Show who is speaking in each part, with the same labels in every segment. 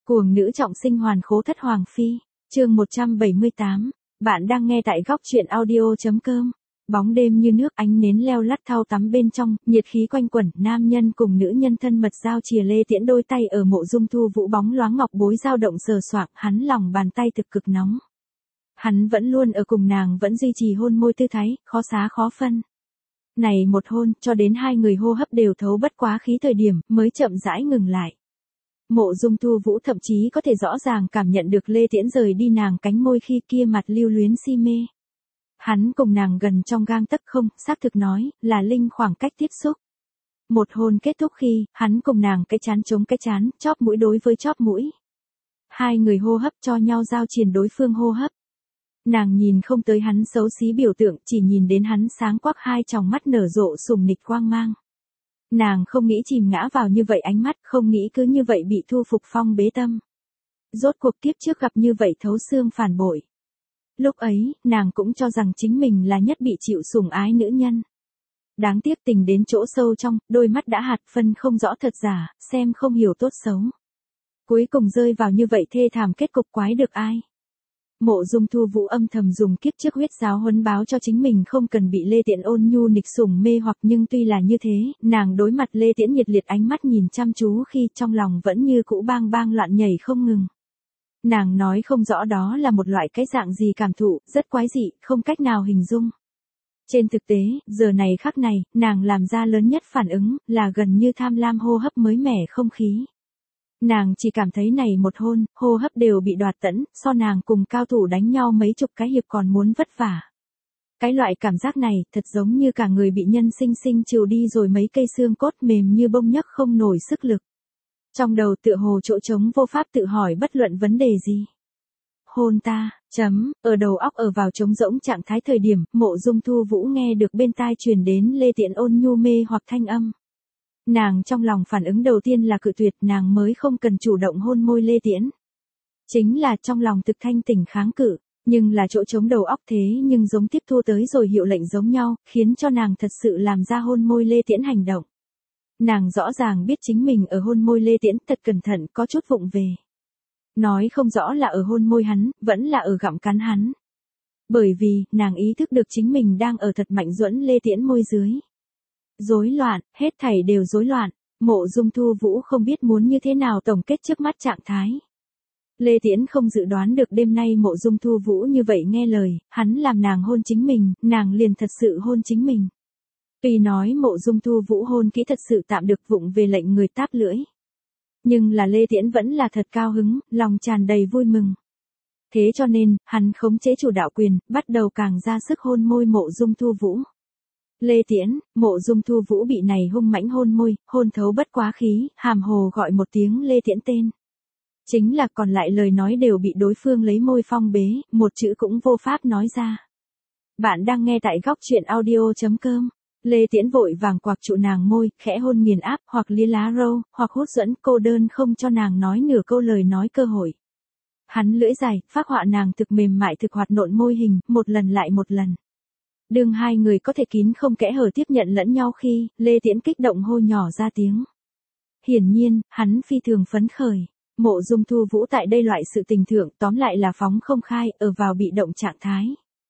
Speaker 1: Cuồng nữ trọng sinh hoàn khố thất hoàng phi, chương 178. Bạn đang nghe tại góc truyện audio.com. Bóng đêm như nước, ánh nến leo lắt thau tắm bên trong, nhiệt khí quanh quẩn, nam nhân cùng nữ nhân thân mật giao chìa Lê Tiễn đôi tay ở Mộ Dung Thu Vũ bóng loáng ngọc bối dao động sờ soạng, hắn lòng bàn tay thực cực nóng. Hắn vẫn luôn ở cùng nàng, vẫn duy trì hôn môi tư thái, khó xá khó phân. Này một hôn, cho đến hai người hô hấp đều thấu bất quá khí thời điểm, mới chậm rãi ngừng lại. Mộ Dung Thu Vũ thậm chí có thể rõ ràng cảm nhận được Lê Tiễn rời đi nàng cánh môi khi kia mặt lưu luyến si mê. Hắn cùng nàng gần trong gang tấc không, xác thực nói, là linh khoảng cách tiếp xúc. Một hôn kết thúc khi, hắn cùng nàng cái chán chống cái chán, chóp mũi đối với chóp mũi. Hai người hô hấp cho nhau giao truyền đối phương hô hấp. Nàng nhìn không tới hắn xấu xí biểu tượng, chỉ nhìn đến hắn sáng quắc hai tròng mắt nở rộ sùng nịch quang mang. Nàng không nghĩ chìm ngã vào như vậy ánh mắt, không nghĩ cứ như vậy bị thu phục phong bế tâm. Rốt cuộc kiếp trước gặp như vậy thấu xương phản bội. Lúc ấy, nàng cũng cho rằng chính mình là nhất bị chịu sủng ái nữ nhân. Đáng tiếc tình đến chỗ sâu trong, đôi mắt đã hạt phân không rõ thật giả, xem không hiểu tốt xấu. Cuối cùng rơi vào như vậy thê thảm kết cục quái được ai. Mộ Dung Thu Vũ âm thầm dùng kiếp trước huyết giáo huấn báo cho chính mình không cần bị Lê Tiễn ôn nhu nịch sủng mê hoặc, nhưng tuy là như thế, nàng đối mặt Lê Tiễn nhiệt liệt ánh mắt nhìn chăm chú khi trong lòng vẫn như cũ bang bang loạn nhảy không ngừng. Nàng nói không rõ đó là một loại cái dạng gì cảm thụ, rất quái dị, không cách nào hình dung. Trên thực tế, giờ này khắc này, nàng làm ra lớn nhất phản ứng, là gần như tham lam hô hấp mới mẻ không khí. Nàng chỉ cảm thấy này một hôn, hô hấp đều bị đoạt tẫn, so nàng cùng cao thủ đánh nhau mấy chục cái hiệp còn muốn vất vả. Cái loại cảm giác này, thật giống như cả người bị nhân sinh sinh trừ đi rồi mấy cây xương cốt mềm như bông nhấc không nổi sức lực. Trong đầu tựa hồ chỗ trống vô pháp tự hỏi bất luận vấn đề gì. Hôn ta, ở đầu óc ở vào trống rỗng trạng thái thời điểm, Mộ Dung Thu Vũ nghe được bên tai truyền đến Lê Tiễn ôn nhu mê hoặc thanh âm. Nàng trong lòng phản ứng đầu tiên là cự tuyệt, nàng mới không cần chủ động hôn môi Lê Tiễn. Chính là trong lòng thực thanh tỉnh kháng cự, nhưng là chỗ trống đầu óc thế nhưng giống tiếp thu tới rồi hiệu lệnh giống nhau, khiến cho nàng thật sự làm ra hôn môi Lê Tiễn hành động. Nàng rõ ràng biết chính mình ở hôn môi Lê Tiễn thật cẩn thận có chút vụng về. Nói không rõ là ở hôn môi hắn, vẫn là ở gặm cắn hắn. Bởi vì, nàng ý thức được chính mình đang ở thật mạnh duẫn Lê Tiễn môi dưới. Rối loạn, hết thảy đều rối loạn, Mộ Dung Thu Vũ không biết muốn như thế nào tổng kết trước mắt trạng thái. Lê Tiễn không dự đoán được đêm nay Mộ Dung Thu Vũ như vậy nghe lời, hắn làm nàng hôn chính mình, nàng liền thật sự hôn chính mình. Tuy nói Mộ Dung Thu Vũ hôn kỹ thật sự tạm được vụng về lệnh người táp lưỡi. Nhưng là Lê Tiễn vẫn là thật cao hứng, lòng tràn đầy vui mừng. Thế cho nên, hắn khống chế chủ đạo quyền, bắt đầu càng ra sức hôn môi Mộ Dung Thu Vũ. Lê Tiễn, Mộ Dung Thu Vũ bị này hung mãnh hôn môi, hôn thấu bất quá khí, hàm hồ gọi một tiếng Lê Tiễn tên. Chính là còn lại lời nói đều bị đối phương lấy môi phong bế, một chữ cũng vô pháp nói ra. Bạn đang nghe tại góc truyện audio.com. Lê Tiễn vội vàng quạc trụ nàng môi, khẽ hôn nghiền áp, hoặc lia lá râu, hoặc hút dẫn, cô đơn không cho nàng nói nửa câu lời nói cơ hội. Hắn lưỡi dài, phác họa nàng thực mềm mại thực hoạt nộn môi hình, một lần lại một lần. Đương hai người có thể kín không kẽ hở tiếp nhận lẫn nhau khi, Lê Tiễn kích động hô nhỏ ra tiếng. Hiển nhiên, hắn phi thường phấn khởi. Mộ Dung Thu Vũ tại đây loại sự tình thượng tóm lại là phóng không khai, ở vào bị động trạng thái.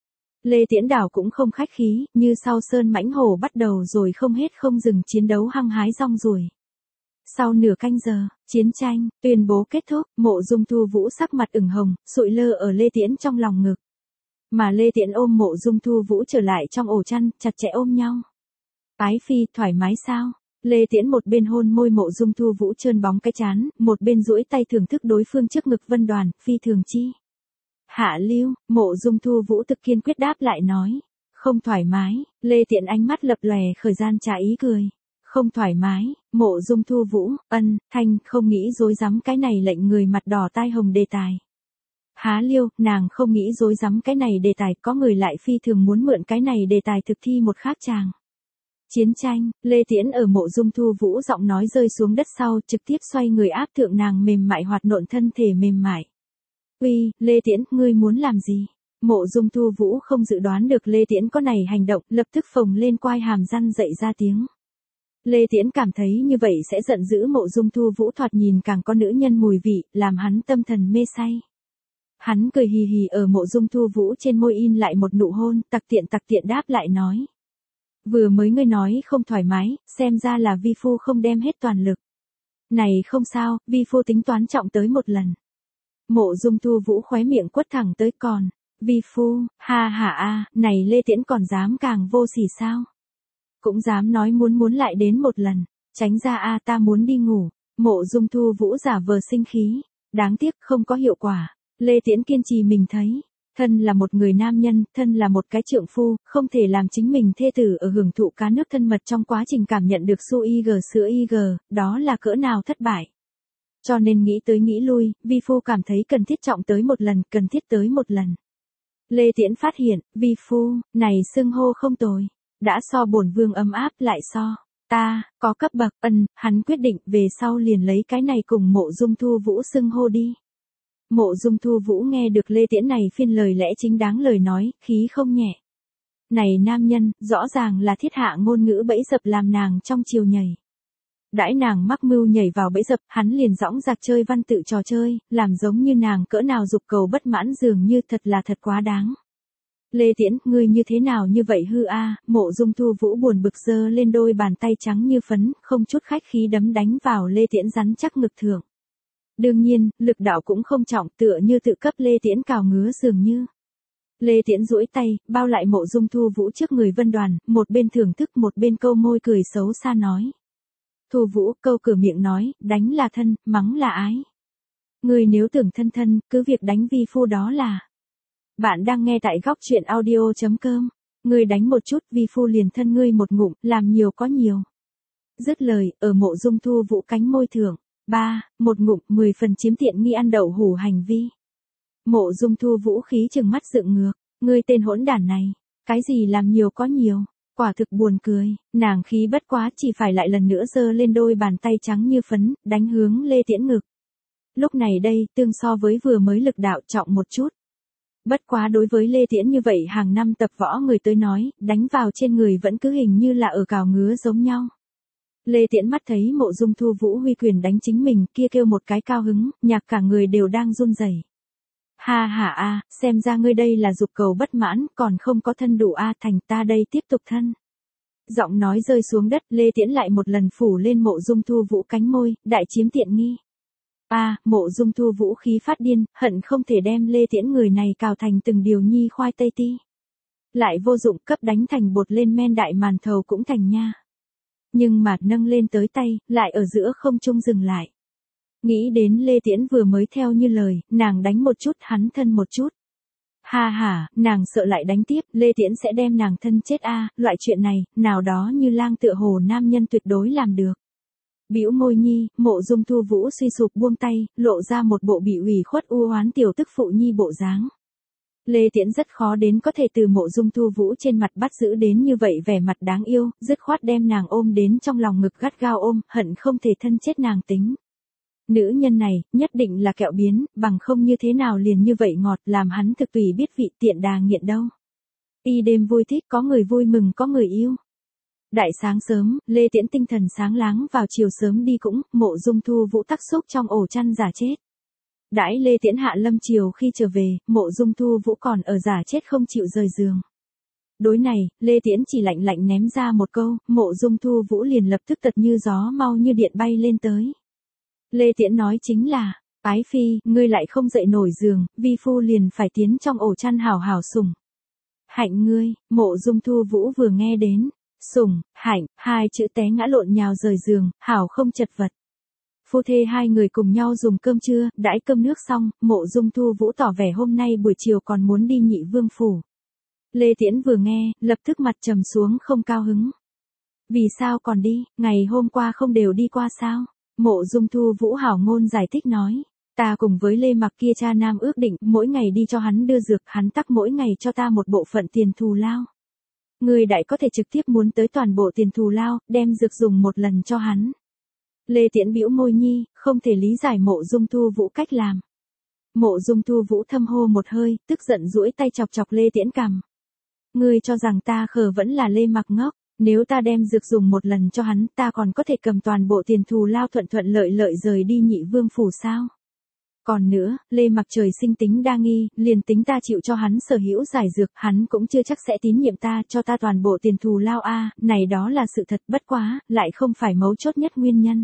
Speaker 1: Lê Tiễn đảo cũng không khách khí, như sau sơn mãnh hổ bắt đầu rồi không hết không dừng chiến đấu hăng hái rong ruổi. Sau nửa canh giờ, chiến tranh tuyên bố kết thúc, Mộ Dung Thu Vũ sắc mặt ửng hồng, sụi lơ ở Lê Tiễn trong lòng ngực. Mà Lê Tiễn ôm Mộ Dung Thu Vũ trở lại trong ổ chăn, chặt chẽ ôm nhau. Ái phi, thoải mái sao? Lê Tiễn một bên hôn môi Mộ Dung Thu Vũ trơn bóng cái chán, một bên duỗi tay thưởng thức đối phương trước ngực vân đoàn, phi thường chi. Hạ lưu, Mộ Dung Thu Vũ thực kiên quyết đáp lại nói. Không thoải mái, Lê Tiễn ánh mắt lập lòe khởi gian trà ý cười. Không thoải mái, Mộ Dung Thu Vũ, thanh, không nghĩ dối rắm cái này lệnh người mặt đỏ tai hồng đề tài. Há liêu, nàng không nghĩ dối rắm cái này đề tài, có người lại phi thường muốn mượn cái này đề tài thực thi một khác chàng. Chiến tranh, Lê Tiễn ở Mộ Dung Thu Vũ giọng nói rơi xuống đất sau, trực tiếp xoay người áp thượng nàng mềm mại hoạt nộn thân thể mềm mại. Uy, Lê Tiễn, ngươi muốn làm gì? Mộ Dung Thu Vũ không dự đoán được Lê Tiễn có này hành động, lập tức phồng lên quai hàm răn dậy ra tiếng. Lê Tiễn cảm thấy như vậy sẽ giận dữ Mộ Dung Thu Vũ thoạt nhìn càng có nữ nhân mùi vị, làm hắn tâm thần mê say. Hắn cười hì hì ở Mộ Dung Thu Vũ trên môi in lại một nụ hôn, tặc tiện đáp lại nói. Vừa mới ngươi nói không thoải mái, xem ra là vi phu không đem hết toàn lực. Này không sao, vi phu tính toán trọng tới một lần. Mộ Dung Thu Vũ khóe miệng quất thẳng tới còn. Vi phu, ha ha a, này Lê Tiễn còn dám càng vô sỉ sao? Cũng dám nói muốn lại đến một lần. Tránh ra a, ta muốn đi ngủ. Mộ Dung Thu Vũ giả vờ sinh khí. Đáng tiếc không có hiệu quả. Lê Tiễn kiên trì mình thấy. Thân là một người nam nhân, thân là một cái trượng phu, không thể làm chính mình thê tử ở hưởng thụ cá nước thân mật trong quá trình cảm nhận được su IG sữa IG, đó là cỡ nào thất bại. Cho nên nghĩ tới nghĩ lui, vi phu cảm thấy cần thiết trọng tới một lần, cần thiết tới một lần. Lê Tiễn phát hiện, vi phu, này xưng hô không tồi. Đã so bổn vương ấm áp lại so. Ta, có cấp bậc, hắn quyết định về sau liền lấy cái này cùng Mộ Dung Thu Vũ xưng hô đi. Mộ Dung Thu Vũ nghe được Lê Tiễn này phiên lời lẽ chính đáng lời nói, khí không nhẹ. Này nam nhân, rõ ràng là thiết hạ ngôn ngữ bẫy dập làm nàng trong chiều nhảy. Đãi nàng mắc mưu nhảy vào bẫy dập, hắn liền dõng dạc chơi văn tự trò chơi, làm giống như nàng cỡ nào dục cầu bất mãn dường như thật quá đáng. Lê Tiễn, ngươi như thế nào như vậy hư a? Mộ Dung Thu Vũ buồn bực giơ lên đôi bàn tay trắng như phấn, không chút khách khí đấm đánh vào Lê Tiễn rắn chắc ngực thượng. Đương nhiên, lực đạo cũng không trọng, tựa như tự cấp Lê Tiễn cào ngứa dường như. Lê Tiễn duỗi tay, bao lại Mộ Dung Thu Vũ trước người Vân Đoàn, một bên thưởng thức một bên câu môi cười xấu xa nói. Thu Vũ, câu cửa miệng nói, đánh là thân, mắng là ái. Ngươi nếu tưởng thân, cứ việc đánh vi phu đó là. Bạn đang nghe tại góc truyện audio.com. Ngươi đánh một chút, vi phu liền thân ngươi một ngụm, làm nhiều có nhiều. Dứt lời, ở Mộ Dung Thu Vũ cánh môi thưởng. 3. Một ngụm 10 phần chiếm tiện nghi ăn đậu hủ hành vi. Mộ Dung Thu Vũ khí trừng mắt dựng ngược. Ngươi tên hỗn đản này. Cái gì làm nhiều có nhiều. Quả thực buồn cười. Nàng khí bất quá chỉ phải lại lần nữa giơ lên đôi bàn tay trắng như phấn, đánh hướng Lê Tiễn ngực. Lúc này đây, tương so với vừa mới lực đạo trọng một chút. Bất quá đối với Lê Tiễn như vậy hàng năm tập võ người tới nói, đánh vào trên người vẫn cứ hình như là ở cào ngứa giống nhau. Lê Tiễn mắt thấy Mộ Dung Thu Vũ huy quyền đánh chính mình, kia kêu một cái cao hứng, nhạc cả người đều đang run rẩy. Ha ha a, xem ra ngươi đây là dục cầu bất mãn, còn không có thân đủ a, thành ta đây tiếp tục thân. Giọng nói rơi xuống đất, Lê Tiễn lại một lần phủ lên Mộ Dung Thu Vũ cánh môi, đại chiếm tiện nghi. Mộ Dung Thu Vũ khí phát điên, hận không thể đem Lê Tiễn người này cào thành từng điều nhi khoai tây ti. Lại vô dụng, cấp đánh thành bột lên men đại màn thầu cũng thành nha. Nhưng mà nâng lên tới tay, lại ở giữa không trung dừng lại. Nghĩ đến Lê Tiễn vừa mới theo như lời, nàng đánh một chút hắn thân một chút. Ha ha, nàng sợ lại đánh tiếp, Lê Tiễn sẽ đem nàng thân chết loại chuyện này, nào đó như lang tựa hồ nam nhân tuyệt đối làm được. Bĩu môi nhi, Mộ Dung Thu Vũ suy sụp buông tay, lộ ra một bộ bị ủy khuất u hoán tiểu tức phụ nhi bộ dáng. Lê Tiễn rất khó đến có thể từ Mộ Dung Thu Vũ trên mặt bắt giữ đến như vậy vẻ mặt đáng yêu, dứt khoát đem nàng ôm đến trong lòng ngực gắt gao ôm, hận không thể thân chết nàng tính. Nữ nhân này, nhất định là kẹo biến, bằng không như thế nào liền như vậy ngọt, làm hắn thực tùy biết vị tiện đà nghiện đâu. Y đêm vui thích, có người vui mừng có người yêu. Đại sáng sớm, Lê Tiễn tinh thần sáng láng vào chiều sớm đi cũng, Mộ Dung Thu Vũ tắc xúc trong ổ chăn giả chết. Đãi Lê Tiễn hạ lâm chiều khi trở về, Mộ Dung Thu Vũ còn ở giả chết không chịu rời giường. Đối này, Lê Tiễn chỉ lạnh lạnh ném ra một câu, Mộ Dung Thu Vũ liền lập tức tật như gió mau như điện bay lên tới. Lê Tiễn nói chính là, ái phi, ngươi lại không dậy nổi giường, vi phu liền phải tiến trong ổ chăn hảo hảo sủng. Hạnh ngươi, Mộ Dung Thu Vũ vừa nghe đến, sủng, hạnh, hai chữ té ngã lộn nhào rời giường, hảo không chật vật. Phu thê hai người cùng nhau dùng cơm trưa, đãi cơm nước xong, Mộ Dung Thu Vũ tỏ vẻ hôm nay buổi chiều còn muốn đi Nhị Vương phủ. Lê Tiễn vừa nghe, lập tức mặt trầm xuống không cao hứng. Vì sao còn đi, ngày hôm qua không đều đi qua sao? Mộ Dung Thu Vũ hảo ngôn giải thích nói. Ta cùng với Lê Mặc kia cha nam ước định, mỗi ngày đi cho hắn đưa dược, hắn tắc mỗi ngày cho ta một bộ phận tiền thù lao. Người đại có thể trực tiếp muốn tới toàn bộ tiền thù lao, đem dược dùng một lần cho hắn. Lê Tiễn bĩu môi nhi, không thể lý giải Mộ Dung Thu Vũ cách làm. Mộ Dung Thu Vũ thâm hô một hơi, tức giận duỗi tay chọc chọc Lê Tiễn cằm. Ngươi cho rằng ta khờ vẫn là Lê Mặc ngốc, Nếu ta đem dược dùng một lần cho hắn, ta còn có thể cầm toàn bộ tiền thù lao thuận thuận lợi lợi rời đi Nhị Vương phủ sao? Còn nữa, Lê Mặc trời sinh tính đa nghi, liền tính ta chịu cho hắn sở hữu giải dược, hắn cũng chưa chắc sẽ tín nhiệm ta, cho ta toàn bộ tiền thù lao này đó là sự thật, bất quá, lại không phải mấu chốt nhất nguyên nhân.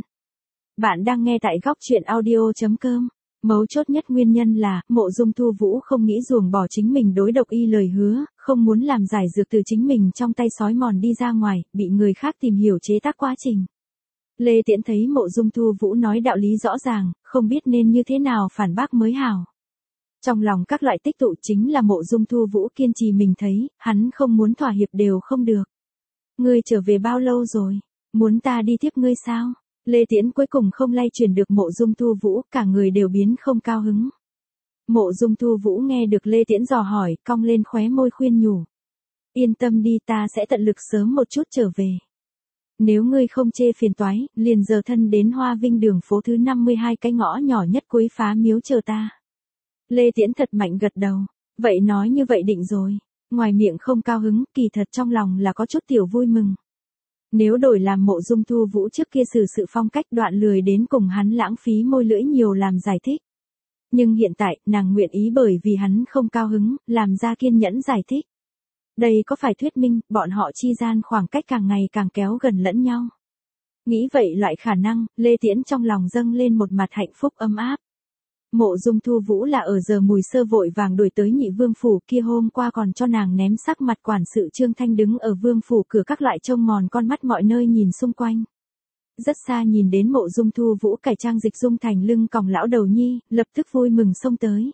Speaker 1: Bạn đang nghe tại góc truyện audio.com. Mấu chốt nhất nguyên nhân là, Mộ Dung Thu Vũ không nghĩ ruồng bỏ chính mình đối độc y lời hứa, không muốn làm giải dược từ chính mình trong tay sói mòn đi ra ngoài, bị người khác tìm hiểu chế tác quá trình. Lê Tiễn thấy Mộ Dung Thu Vũ nói đạo lý rõ ràng, không biết nên như thế nào phản bác mới hảo. Trong lòng các loại tích tụ chính là Mộ Dung Thu Vũ kiên trì mình thấy, hắn không muốn thỏa hiệp đều không được. Ngươi trở về bao lâu rồi? Muốn ta đi tiếp ngươi sao? Lê Tiễn cuối cùng không lay chuyển được Mộ Dung Thu Vũ, cả người đều biến không cao hứng. Mộ Dung Thu Vũ nghe được Lê Tiễn dò hỏi, cong lên khóe môi khuyên nhủ. Yên tâm đi, ta sẽ tận lực sớm một chút trở về. Nếu ngươi không chê phiền toái, liền giờ thân đến Hoa Vinh đường phố thứ 52 cái ngõ nhỏ nhất cuối Phá Miếu chờ ta. Lê Tiễn thật mạnh gật đầu. Vậy nói như vậy định rồi. Ngoài miệng không cao hứng, kỳ thật trong lòng là có chút tiểu vui mừng. Nếu đổi làm Mộ Dung Thu Vũ trước kia xử sự phong cách đoạn lười đến cùng hắn lãng phí môi lưỡi nhiều làm giải thích. Nhưng hiện tại, nàng nguyện ý bởi vì hắn không cao hứng, làm ra kiên nhẫn giải thích. Đây có phải thuyết minh, bọn họ chi gian khoảng cách càng ngày càng kéo gần lẫn nhau. Nghĩ vậy loại khả năng, Lê Tiễn trong lòng dâng lên một mặt hạnh phúc ấm áp. Mộ Dung Thu Vũ là ở giờ mùi sơ vội vàng đuổi tới Nhị Vương phủ, kia hôm qua còn cho nàng ném sắc mặt quản sự Trương Thanh đứng ở Vương phủ cửa các loại trông mòn con mắt mọi nơi nhìn xung quanh. Rất xa nhìn đến Mộ Dung Thu Vũ cải trang dịch dung thành lưng còng lão đầu nhi, lập tức vui mừng xông tới.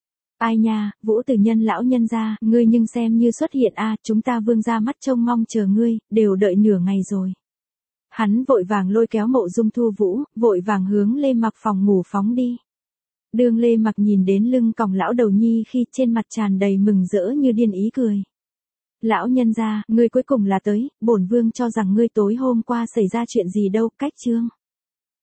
Speaker 1: Ai nha, Vũ tử nhân lão nhân gia, ngươi nhưng xem như xuất hiện chúng ta Vương ra mắt trông mong chờ ngươi, đều đợi nửa ngày rồi. Hắn vội vàng lôi kéo Mộ Dung Thu Vũ, vội vàng hướng Lê Mặc phòng ngủ phóng đi. Đường Lê Mặc nhìn đến lưng còng lão đầu nhi khi trên mặt tràn đầy mừng rỡ như điên ý cười. Lão nhân gia, ngươi cuối cùng là tới, bổn vương cho rằng ngươi tối hôm qua xảy ra chuyện gì đâu, cách chương.